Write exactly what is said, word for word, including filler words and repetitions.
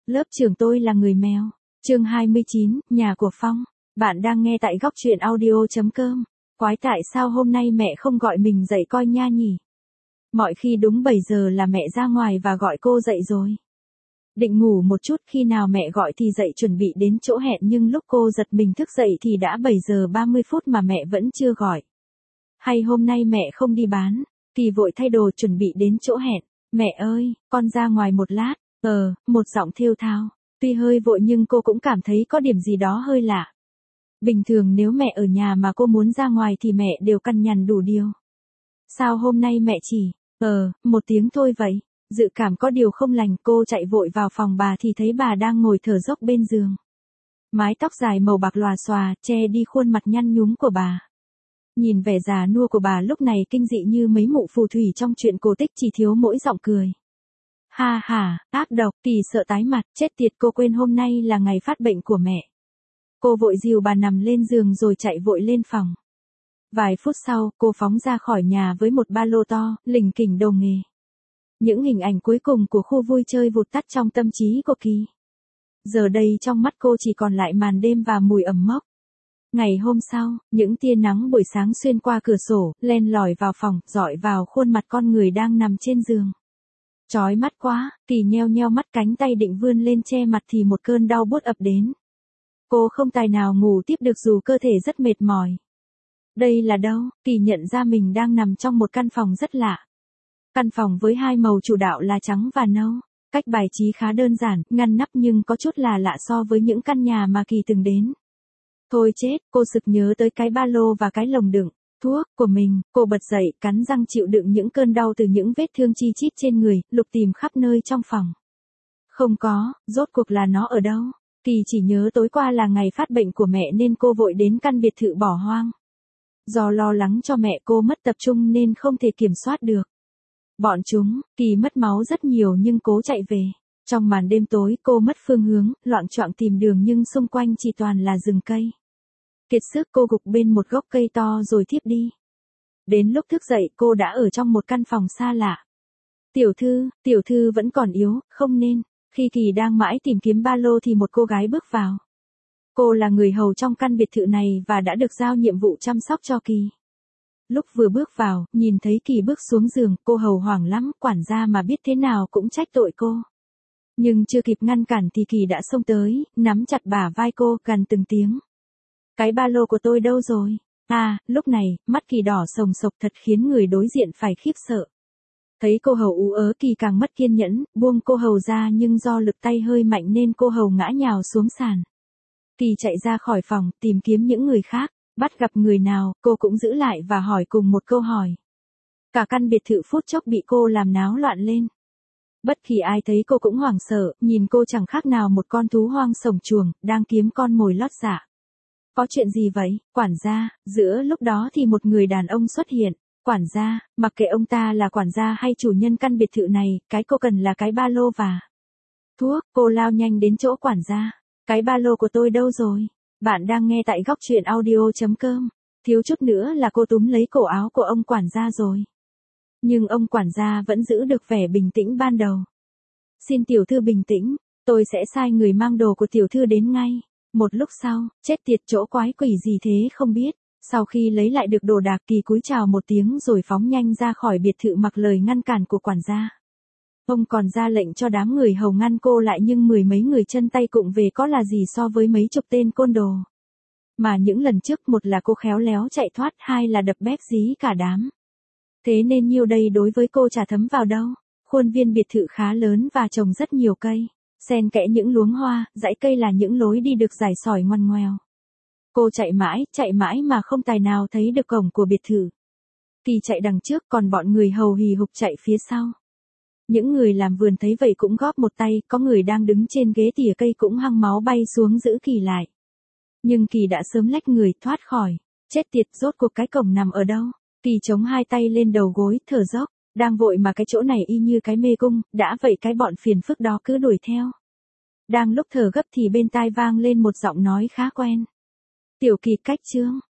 Lớp trưởng tôi là người mèo. Chương hai mươi chín, nhà của Phong. Bạn đang nghe tại góc truyện audio chấm com. Quái tại sao hôm nay mẹ không gọi mình dậy coi nha nhỉ? Mọi khi đúng bảy giờ là mẹ ra ngoài và gọi cô dậy rồi. Định ngủ một chút, khi nào mẹ gọi thì dậy chuẩn bị đến chỗ hẹn, nhưng lúc cô giật mình thức dậy thì đã bảy giờ ba mươi phút mà mẹ vẫn chưa gọi. Hay hôm nay mẹ không đi bán, thì vội thay đồ chuẩn bị đến chỗ hẹn. Mẹ ơi, con ra ngoài một lát. Ờ, một giọng thều thào. Tuy hơi vội nhưng cô cũng cảm thấy có điểm gì đó hơi lạ. Bình thường nếu mẹ ở nhà mà cô muốn ra ngoài thì mẹ đều căn nhằn đủ điều. Sao hôm nay mẹ chỉ, ờ, một tiếng thôi vậy? Dự cảm có điều không lành, cô chạy vội vào phòng bà thì thấy bà đang ngồi thở dốc bên giường. Mái tóc dài màu bạc lòa xòa, che đi khuôn mặt nhăn nhúm của bà. Nhìn vẻ già nua của bà lúc này kinh dị như mấy mụ phù thủy trong truyện cổ tích, chỉ thiếu mỗi giọng cười. Ha ha, ác độc, Kỳ sợ tái mặt, chết tiệt, cô quên hôm nay là ngày phát bệnh của mẹ. Cô vội dìu bà nằm lên giường rồi chạy vội lên phòng. Vài phút sau, cô phóng ra khỏi nhà với một ba lô to, lỉnh kỉnh đồ nghề. Những hình ảnh cuối cùng của khu vui chơi vụt tắt trong tâm trí của Kỳ. Giờ đây trong mắt cô chỉ còn lại màn đêm và mùi ẩm mốc. Ngày hôm sau, những tia nắng buổi sáng xuyên qua cửa sổ, len lỏi vào phòng, rọi vào khuôn mặt con người đang nằm trên giường. Chói mắt quá, Kỳ nheo nheo mắt, cánh tay định vươn lên che mặt thì một cơn đau buốt ập đến. Cô không tài nào ngủ tiếp được dù cơ thể rất mệt mỏi. Đây là đâu? Kỳ nhận ra mình đang nằm trong một căn phòng rất lạ. Căn phòng với hai màu chủ đạo là trắng và nâu. Cách bài trí khá đơn giản, ngăn nắp nhưng có chút là lạ so với những căn nhà mà Kỳ từng đến. Thôi chết, cô sực nhớ tới cái ba lô và cái lồng đựng thuốc của mình, cô bật dậy, cắn răng chịu đựng những cơn đau từ những vết thương chi chít trên người, lục tìm khắp nơi trong phòng. Không có, rốt cuộc là nó ở đâu? Kỳ chỉ nhớ tối qua là ngày phát bệnh của mẹ nên cô vội đến căn biệt thự bỏ hoang. Do lo lắng cho mẹ cô mất tập trung nên không thể kiểm soát được bọn chúng, Kỳ mất máu rất nhiều nhưng cố chạy về. Trong màn đêm tối cô mất phương hướng, loạng choạng tìm đường nhưng xung quanh chỉ toàn là rừng cây. Kiệt sức cô gục bên một gốc cây to rồi thiếp đi. Đến lúc thức dậy cô đã ở trong một căn phòng xa lạ. Tiểu thư, tiểu thư vẫn còn yếu, không nên. Khi Kỳ đang mãi tìm kiếm ba lô thì một cô gái bước vào. Cô là người hầu trong căn biệt thự này và đã được giao nhiệm vụ chăm sóc cho Kỳ. Lúc vừa bước vào, nhìn thấy Kỳ bước xuống giường, cô hầu hoảng lắm, quản gia mà biết thế nào cũng trách tội cô. Nhưng chưa kịp ngăn cản thì Kỳ đã xông tới, nắm chặt bả vai cô, gằn từng tiếng. Cái ba lô của tôi đâu rồi? À, lúc này, mắt Kỳ đỏ sồng sộc thật khiến người đối diện phải khiếp sợ. Thấy cô hầu ú ớ Kỳ càng mất kiên nhẫn, buông cô hầu ra nhưng do lực tay hơi mạnh nên cô hầu ngã nhào xuống sàn. Kỳ chạy ra khỏi phòng, tìm kiếm những người khác, bắt gặp người nào, cô cũng giữ lại và hỏi cùng một câu hỏi. Cả căn biệt thự phút chốc bị cô làm náo loạn lên. Bất kỳ ai thấy cô cũng hoảng sợ, nhìn cô chẳng khác nào một con thú hoang sổng chuồng, đang kiếm con mồi lót dạ. Có chuyện gì vậy, quản gia? Giữa lúc đó thì một người đàn ông xuất hiện. Quản gia, mặc kệ ông ta là quản gia hay chủ nhân căn biệt thự này, cái cô cần là cái ba lô và thuốc. Cô lao nhanh đến chỗ quản gia. Cái ba lô của tôi đâu rồi? Bạn đang nghe tại góc truyện audio chấm com. Thiếu chút nữa là cô túm lấy cổ áo của ông quản gia rồi. Nhưng ông quản gia vẫn giữ được vẻ bình tĩnh ban đầu. Xin tiểu thư bình tĩnh, tôi sẽ sai người mang đồ của tiểu thư đến ngay. Một lúc sau, chết tiệt, chỗ quái quỷ gì thế không biết. Sau khi lấy lại được đồ đạc, Kỳ cúi chào một tiếng rồi phóng nhanh ra khỏi biệt thự mặc lời ngăn cản của quản gia. Ông còn ra lệnh cho đám người hầu ngăn cô lại nhưng mười mấy người chân tay cụm về có là gì so với mấy chục tên côn đồ. Mà những lần trước một là cô khéo léo chạy thoát, hai là đập bép dí cả đám. Thế nên nhiêu đây đối với cô chả thấm vào đâu. Khuôn viên biệt thự khá lớn và trồng rất nhiều cây. Xen kẽ những luống hoa, dãy cây là những lối đi được rải sỏi ngoằn ngoèo. Cô chạy mãi, chạy mãi mà không tài nào thấy được cổng của biệt thự. Kỳ chạy đằng trước còn bọn người hầu hì hục chạy phía sau. Những người làm vườn thấy vậy cũng góp một tay, có người đang đứng trên ghế tỉa cây cũng hăng máu bay xuống giữ Kỳ lại. Nhưng Kỳ đã sớm lách người thoát khỏi. Chết tiệt, rốt cuộc cái cổng nằm ở đâu? Kỳ chống hai tay lên đầu gối, thở dốc. Đang vội mà cái chỗ này y như cái mê cung, đã vậy cái bọn phiền phức đó cứ đuổi theo. Đang lúc thở gấp thì bên tai vang lên một giọng nói khá quen. Tiểu Kỳ, cách chương.